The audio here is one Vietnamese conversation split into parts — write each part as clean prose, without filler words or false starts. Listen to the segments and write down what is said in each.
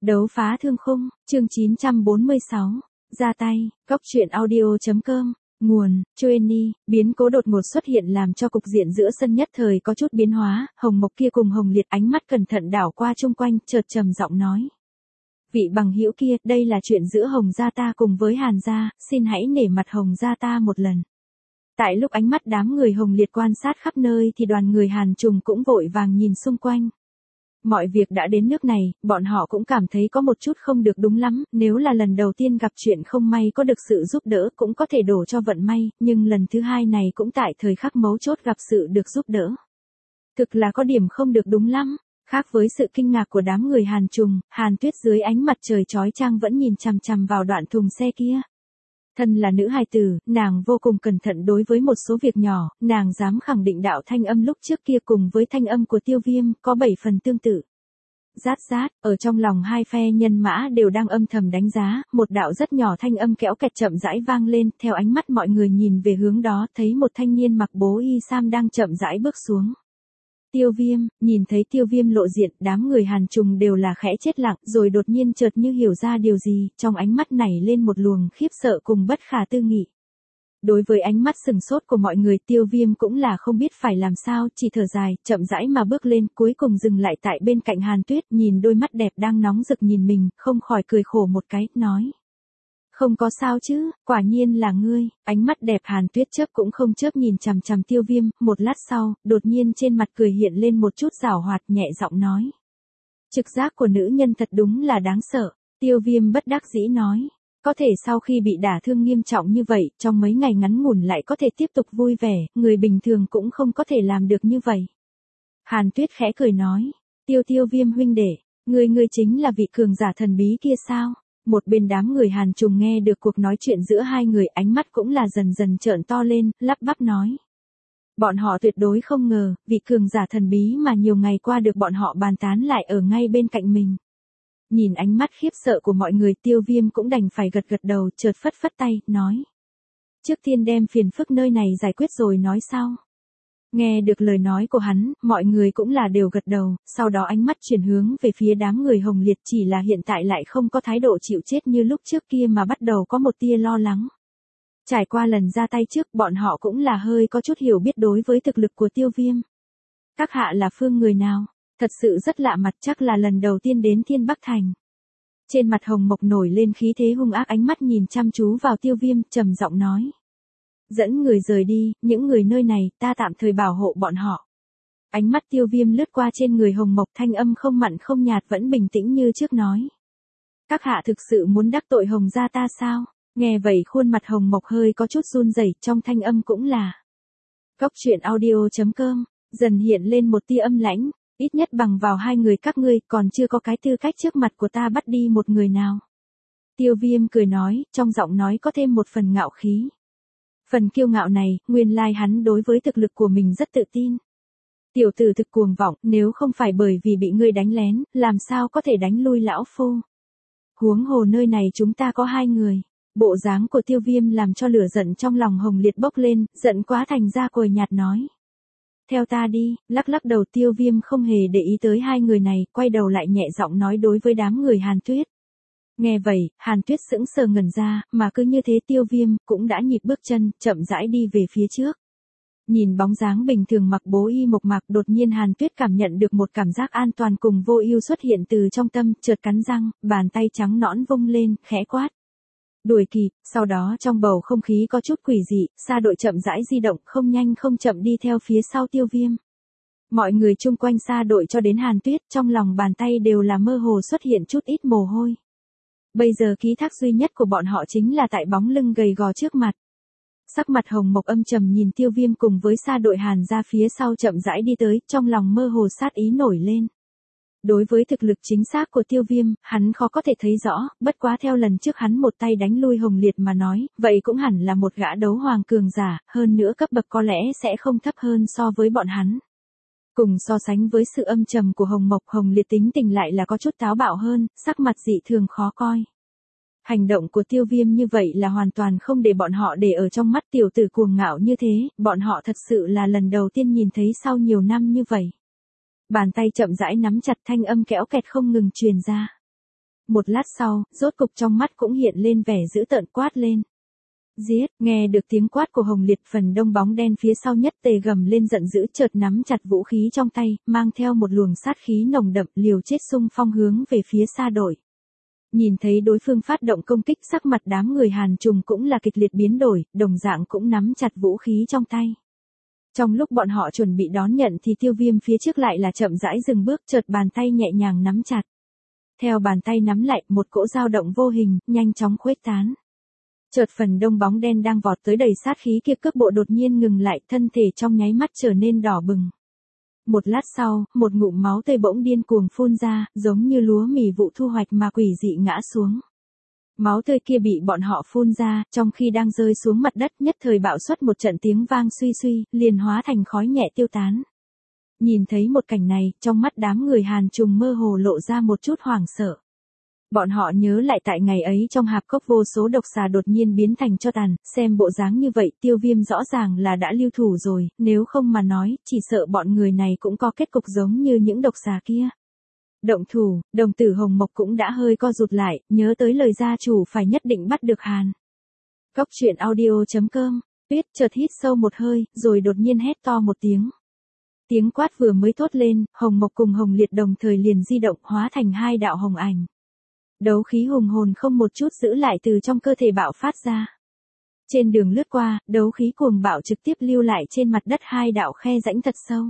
Đấu phá thương khung, chương 946, ra tay, góc truyện audio.com, nguồn, Chueni, biến cố đột ngột xuất hiện làm cho cục diện giữa sân nhất thời có chút biến hóa, Hồng Mộc kia cùng Hồng Liệt ánh mắt cẩn thận đảo qua chung quanh, chợt trầm giọng nói. Vị bằng hữu kia, đây là chuyện giữa Hồng gia ta cùng với Hàn gia, xin hãy nể mặt Hồng gia ta một lần. Tại lúc ánh mắt đám người Hồng Liệt quan sát khắp nơi thì đoàn người Hàn Trùng cũng vội vàng nhìn xung quanh. Mọi việc đã đến nước này, bọn họ cũng cảm thấy có một chút không được đúng lắm, nếu là lần đầu tiên gặp chuyện không may có được sự giúp đỡ cũng có thể đổ cho vận may, nhưng lần thứ hai này cũng tại thời khắc mấu chốt gặp sự được giúp đỡ. Thực là có điểm không được đúng lắm, khác với sự kinh ngạc của đám người Hàn Trùng, Hàn Tuyết dưới ánh mặt trời chói chang vẫn nhìn chằm chằm vào đoạn thùng xe kia. Thân là nữ hài tử, nàng vô cùng cẩn thận đối với một số việc nhỏ, nàng dám khẳng định đạo thanh âm lúc trước kia cùng với thanh âm của Tiêu Viêm có 7 phần tương tự. Rát rát, ở trong lòng hai phe nhân mã đều đang âm thầm đánh giá, một đạo rất nhỏ thanh âm kéo kẹt chậm rãi vang lên, theo ánh mắt mọi người nhìn về hướng đó, thấy một thanh niên mặc bố y sam đang chậm rãi bước xuống. Tiêu Viêm, nhìn thấy Tiêu Viêm lộ diện, đám người Hàn Trùng đều là khẽ chết lặng, rồi đột nhiên chợt như hiểu ra điều gì, trong ánh mắt nảy lên một luồng khiếp sợ cùng bất khả tư nghị. Đối với ánh mắt sừng sốt của mọi người, Tiêu Viêm cũng là không biết phải làm sao, chỉ thở dài, chậm rãi mà bước lên, cuối cùng dừng lại tại bên cạnh Hàn Tuyết, nhìn đôi mắt đẹp đang nóng rực nhìn mình, không khỏi cười khổ một cái, nói. Không có sao chứ, quả nhiên là ngươi, ánh mắt đẹp Hàn Tuyết chớp cũng không chớp nhìn chằm chằm Tiêu Viêm, một lát sau, đột nhiên trên mặt cười hiện lên một chút giảo hoạt, nhẹ giọng nói. Trực giác của nữ nhân thật đúng là đáng sợ, Tiêu Viêm bất đắc dĩ nói. Có thể sau khi bị đả thương nghiêm trọng như vậy, trong mấy ngày ngắn ngủn lại có thể tiếp tục vui vẻ, người bình thường cũng không có thể làm được như vậy. Hàn Tuyết khẽ cười nói, Tiêu Viêm huynh đệ, ngươi chính là vị cường giả thần bí kia sao? Một bên đám người Hàn Trùng nghe được cuộc nói chuyện giữa hai người, ánh mắt cũng là dần dần trợn to lên, lắp bắp nói. Bọn họ tuyệt đối không ngờ, vị cường giả thần bí mà nhiều ngày qua được bọn họ bàn tán lại ở ngay bên cạnh mình. Nhìn ánh mắt khiếp sợ của mọi người, Tiêu Viêm cũng đành phải gật gật đầu, chợt phất phất tay, nói. Trước tiên đem phiền phức nơi này giải quyết rồi nói sau. Nghe được lời nói của hắn, mọi người cũng là đều gật đầu, sau đó ánh mắt chuyển hướng về phía đám người Hồng Liệt, chỉ là hiện tại lại không có thái độ chịu chết như lúc trước kia mà bắt đầu có một tia lo lắng. Trải qua lần ra tay trước, bọn họ cũng là hơi có chút hiểu biết đối với thực lực của Tiêu Viêm. Các hạ là phương người nào? Thật sự rất lạ mặt, chắc là lần đầu tiên đến Thiên Bắc Thành. Trên mặt Hồng Mộc nổi lên khí thế hung ác, ánh mắt nhìn chăm chú vào Tiêu Viêm, trầm giọng nói. Dẫn người rời đi, những người nơi này, ta tạm thời bảo hộ bọn họ. Ánh mắt Tiêu Viêm lướt qua trên người Hồng Mộc, thanh âm không mặn không nhạt vẫn bình tĩnh như trước nói. Các hạ thực sự muốn đắc tội Hồng gia ta sao? Nghe vậy khuôn mặt Hồng Mộc hơi có chút run rẩy, trong thanh âm cũng là. Góc truyện audio.com, dần hiện lên một tia âm lãnh. Ít nhất bằng vào hai người các ngươi còn chưa có cái tư cách trước mặt của ta bắt đi một người nào. Tiêu Viêm cười nói, trong giọng nói có thêm một phần ngạo khí. Phần kiêu ngạo này, nguyên lai hắn đối với thực lực của mình rất tự tin. Tiểu tử thực cuồng vọng, nếu không phải bởi vì bị ngươi đánh lén, làm sao có thể đánh lui lão phu. Huống hồ nơi này chúng ta có hai người. Bộ dáng của Tiêu Viêm làm cho lửa giận trong lòng Hồng Liệt bốc lên, giận quá thành ra cồi nhạt nói. Theo ta đi, lắc lắc đầu. Tiêu Viêm không hề để ý tới hai người này, quay đầu lại nhẹ giọng nói đối với đám người Hàn Tuyết. Nghe vậy, Hàn Tuyết sững sờ ngẩn ra, mà cứ như thế Tiêu Viêm cũng đã nhịp bước chân, chậm rãi đi về phía trước. Nhìn bóng dáng bình thường mặc bố y mộc mạc, đột nhiên Hàn Tuyết cảm nhận được một cảm giác an toàn cùng vô ưu xuất hiện từ trong tâm, chợt cắn răng, bàn tay trắng nõn vung lên, khẽ quát. Đuổi kịp, sau đó trong bầu không khí có chút quỷ dị, xa đội chậm rãi di động, không nhanh không chậm đi theo phía sau Tiêu Viêm. Mọi người chung quanh xa đội cho đến Hàn Tuyết, trong lòng bàn tay đều là mơ hồ xuất hiện chút ít mồ hôi. Bây giờ ký thác duy nhất của bọn họ chính là tại bóng lưng gầy gò trước mặt. Sắc mặt Hồng Mộc âm trầm nhìn Tiêu Viêm cùng với xa đội Hàn ra phía sau chậm rãi đi tới, trong lòng mơ hồ sát ý nổi lên. Đối với thực lực chính xác của Tiêu Viêm, hắn khó có thể thấy rõ, bất quá theo lần trước hắn một tay đánh lui Hồng Liệt mà nói, vậy cũng hẳn là một gã đấu hoàng cường giả, hơn nữa cấp bậc có lẽ sẽ không thấp hơn so với bọn hắn. Cùng so sánh với sự âm trầm của Hồng Mộc, Hồng Liệt tính tình lại là có chút táo bạo hơn, sắc mặt dị thường khó coi. Hành động của Tiêu Viêm như vậy là hoàn toàn không để bọn họ để ở trong mắt. Tiểu tử cuồng ngạo như thế, bọn họ thật sự là lần đầu tiên nhìn thấy sau nhiều năm như vậy. Bàn tay chậm rãi nắm chặt, thanh âm kéo kẹt không ngừng truyền ra. Một lát sau, rốt cục trong mắt cũng hiện lên vẻ dữ tợn quát lên. Giết, nghe được tiếng quát của Hồng Liệt, phần đông bóng đen phía sau nhất tề gầm lên giận dữ, chợt nắm chặt vũ khí trong tay, mang theo một luồng sát khí nồng đậm, liều chết xung phong hướng về phía xa đội. Nhìn thấy đối phương phát động công kích, sắc mặt đám người Hàn Trùng cũng là kịch liệt biến đổi, đồng dạng cũng nắm chặt vũ khí trong tay. Trong lúc bọn họ chuẩn bị đón nhận thì Tiêu Viêm phía trước lại là chậm rãi dừng bước, chợt bàn tay nhẹ nhàng nắm chặt. Theo bàn tay nắm lại, một cỗ dao động vô hình, nhanh chóng khuếch tán. Chợt phần đông bóng đen đang vọt tới đầy sát khí kia cước bộ đột nhiên ngừng lại, thân thể trong nháy mắt trở nên đỏ bừng. Một lát sau, một ngụm máu tươi bỗng điên cuồng phun ra, giống như lúa mì vụ thu hoạch mà quỷ dị ngã xuống. Máu tươi kia bị bọn họ phun ra, trong khi đang rơi xuống mặt đất, nhất thời bạo xuất một trận tiếng vang suy suy, liền hóa thành khói nhẹ tiêu tán. Nhìn thấy một cảnh này, trong mắt đám người Hàn Trùng mơ hồ lộ ra một chút hoảng sợ. Bọn họ nhớ lại tại ngày ấy trong hạp cốc vô số độc xà đột nhiên biến thành tro tàn, xem bộ dáng như vậy Tiêu Viêm rõ ràng là đã lưu thủ rồi, nếu không mà nói, chỉ sợ bọn người này cũng có kết cục giống như những độc xà kia. Động thủ, đồng tử Hồng Mộc cũng đã hơi co rụt lại, nhớ tới lời gia chủ phải nhất định bắt được Hàn. Cốc truyện audio.com, Tuyết chợt hít sâu một hơi, rồi đột nhiên hét to một tiếng. Tiếng quát vừa mới thốt lên, Hồng Mộc cùng Hồng Liệt đồng thời liền di động hóa thành hai đạo hồng ảnh. Đấu khí hùng hồn không một chút giữ lại từ trong cơ thể bạo phát ra. Trên đường lướt qua, đấu khí cuồng bạo trực tiếp lưu lại trên mặt đất hai đạo khe rãnh thật sâu.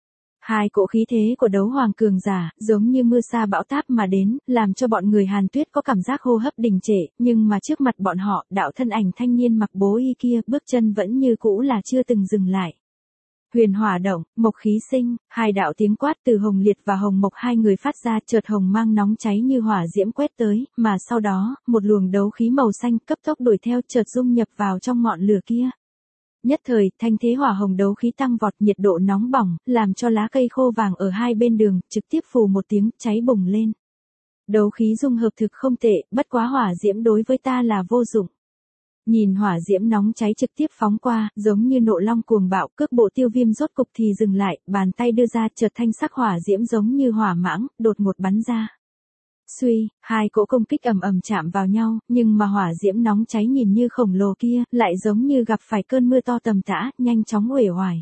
Hai cỗ khí thế của đấu hoàng cường giả, giống như mưa sa bão táp mà đến, làm cho bọn người Hàn Tuyết có cảm giác hô hấp đình trệ, nhưng mà trước mặt bọn họ, đạo thân ảnh thanh niên mặc bố y kia, bước chân vẫn như cũ là chưa từng dừng lại. Huyền hỏa động, mộc khí sinh, hai đạo tiếng quát từ Hồng Liệt và Hồng Mộc hai người phát ra, chợt hồng mang nóng cháy như hỏa diễm quét tới, mà sau đó, một luồng đấu khí màu xanh cấp tốc đuổi theo, chợt dung nhập vào trong ngọn lửa kia. Nhất thời, thanh thế hỏa hồng đấu khí tăng vọt, nhiệt độ nóng bỏng, làm cho lá cây khô vàng ở hai bên đường, trực tiếp phù một tiếng, cháy bùng lên. Đấu khí dung hợp thực không tệ, bất quá hỏa diễm đối với ta là vô dụng. Nhìn hỏa diễm nóng cháy trực tiếp phóng qua, giống như nộ long cuồng bạo, cước bộ Tiêu Viêm rốt cục thì dừng lại, bàn tay đưa ra, chợt thanh sắc hỏa diễm giống như hỏa mãng, đột ngột bắn ra. Suy, hai cỗ công kích ầm ầm chạm vào nhau, nhưng mà hỏa diễm nóng cháy nhìn như khổng lồ kia, lại giống như gặp phải cơn mưa to tầm tã, nhanh chóng uể oải.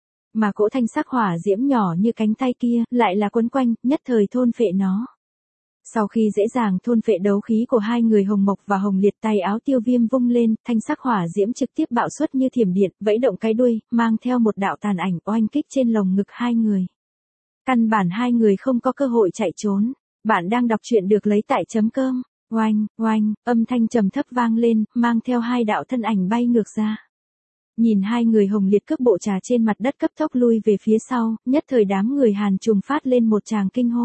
Mà cỗ thanh sắc hỏa diễm nhỏ như cánh tay kia, lại là quấn quanh, nhất thời thôn phệ nó. Sau khi dễ dàng thôn phệ đấu khí của hai người Hồng Mộc và Hồng Liệt, tay áo Tiêu Viêm vung lên, thanh sắc hỏa diễm trực tiếp bạo xuất như thiểm điện, vẫy động cái đuôi, mang theo một đạo tàn ảnh oanh kích trên lồng ngực hai người. Căn bản hai người không có cơ hội chạy trốn. Bạn đang đọc truyện được lấy tại .com. Oanh, oanh, âm thanh trầm thấp vang lên, mang theo hai đạo thân ảnh bay ngược ra. Nhìn hai người Hồng Liệt cước bộ trà trên mặt đất cấp tốc lui về phía sau, nhất thời đám người Hàn Trùng phát lên một tràng kinh hô.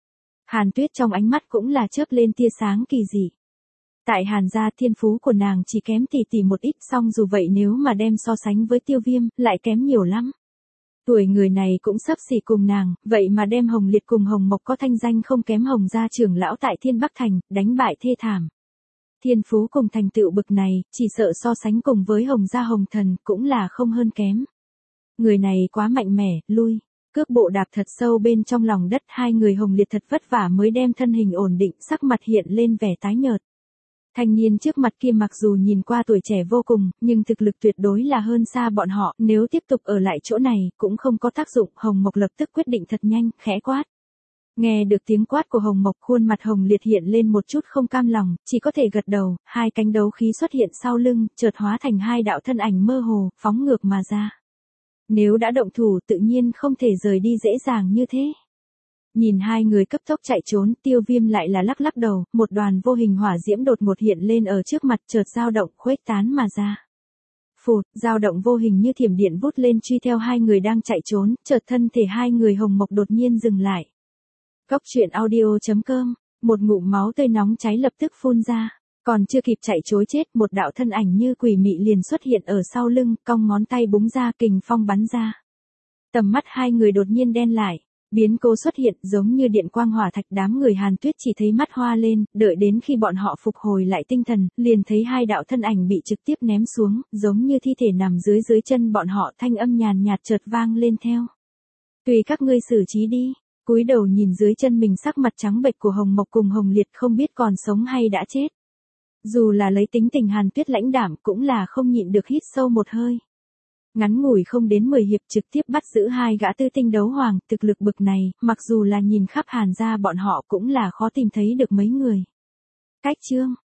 Hàn Tuyết trong ánh mắt cũng là chớp lên tia sáng kỳ dị. Tại Hàn gia thiên phú của nàng chỉ kém tỷ tỷ một ít, song dù vậy nếu mà đem so sánh với Tiêu Viêm, lại kém nhiều lắm. Tuổi người này cũng xấp xỉ cùng nàng, vậy mà đem Hồng Liệt cùng Hồng Mộc có thanh danh không kém Hồng gia trưởng lão tại Thiên Bắc Thành, đánh bại thê thảm. Thiên phú cùng thành tựu bực này, chỉ sợ so sánh cùng với Hồng gia Hồng Thần, cũng là không hơn kém. Người này quá mạnh mẽ, lui. Cước bộ đạp thật sâu bên trong lòng đất, hai người Hồng Liệt thật vất vả mới đem thân hình ổn định, sắc mặt hiện lên vẻ tái nhợt. Thanh niên trước mặt kia mặc dù nhìn qua tuổi trẻ vô cùng, nhưng thực lực tuyệt đối là hơn xa bọn họ, nếu tiếp tục ở lại chỗ này, cũng không có tác dụng. Hồng Mộc lập tức quyết định thật nhanh, khẽ quát. Nghe được tiếng quát của Hồng Mộc, khuôn mặt Hồng Liệt hiện lên một chút không cam lòng, chỉ có thể gật đầu, hai cánh đấu khí xuất hiện sau lưng, chợt hóa thành hai đạo thân ảnh mơ hồ, phóng ngược mà ra. Nếu đã động thủ tự nhiên không thể rời đi dễ dàng như thế. Nhìn hai người cấp tốc chạy trốn, Tiêu Viêm lại là lắc lắc đầu, một đoàn vô hình hỏa diễm đột ngột hiện lên ở trước mặt, chợt dao động khuếch tán mà ra. Phụt, dao động vô hình như thiểm điện vút lên truy theo hai người đang chạy trốn, chợt thân thể hai người Hồng Mộc đột nhiên dừng lại. Cốc truyện audio.com, một ngụm máu tươi nóng cháy lập tức phun ra. Còn chưa kịp chạy trối chết, một đạo thân ảnh như quỷ mị liền xuất hiện ở sau lưng, cong ngón tay búng ra, kình phong bắn ra. Tầm mắt hai người đột nhiên đen lại, biến cố xuất hiện giống như điện quang hỏa thạch, đám người Hàn Tuyết chỉ thấy mắt hoa lên, đợi đến khi bọn họ phục hồi lại tinh thần, liền thấy hai đạo thân ảnh bị trực tiếp ném xuống, giống như thi thể nằm dưới chân bọn họ, thanh âm nhàn nhạt chợt vang lên theo. Tùy các ngươi xử trí đi. Cúi đầu nhìn dưới chân mình sắc mặt trắng bệch của Hồng Mộc cùng Hồng Liệt không biết còn sống hay đã chết. Dù là lấy tính tình Hàn Tuyết lãnh đạm cũng là không nhịn được hít sâu một hơi. Ngắn ngủi không đến 10 hiệp trực tiếp bắt giữ hai gã tư tinh đấu hoàng, thực lực bực này, mặc dù là nhìn khắp Hàn gia bọn họ cũng là khó tìm thấy được mấy người. Cách chương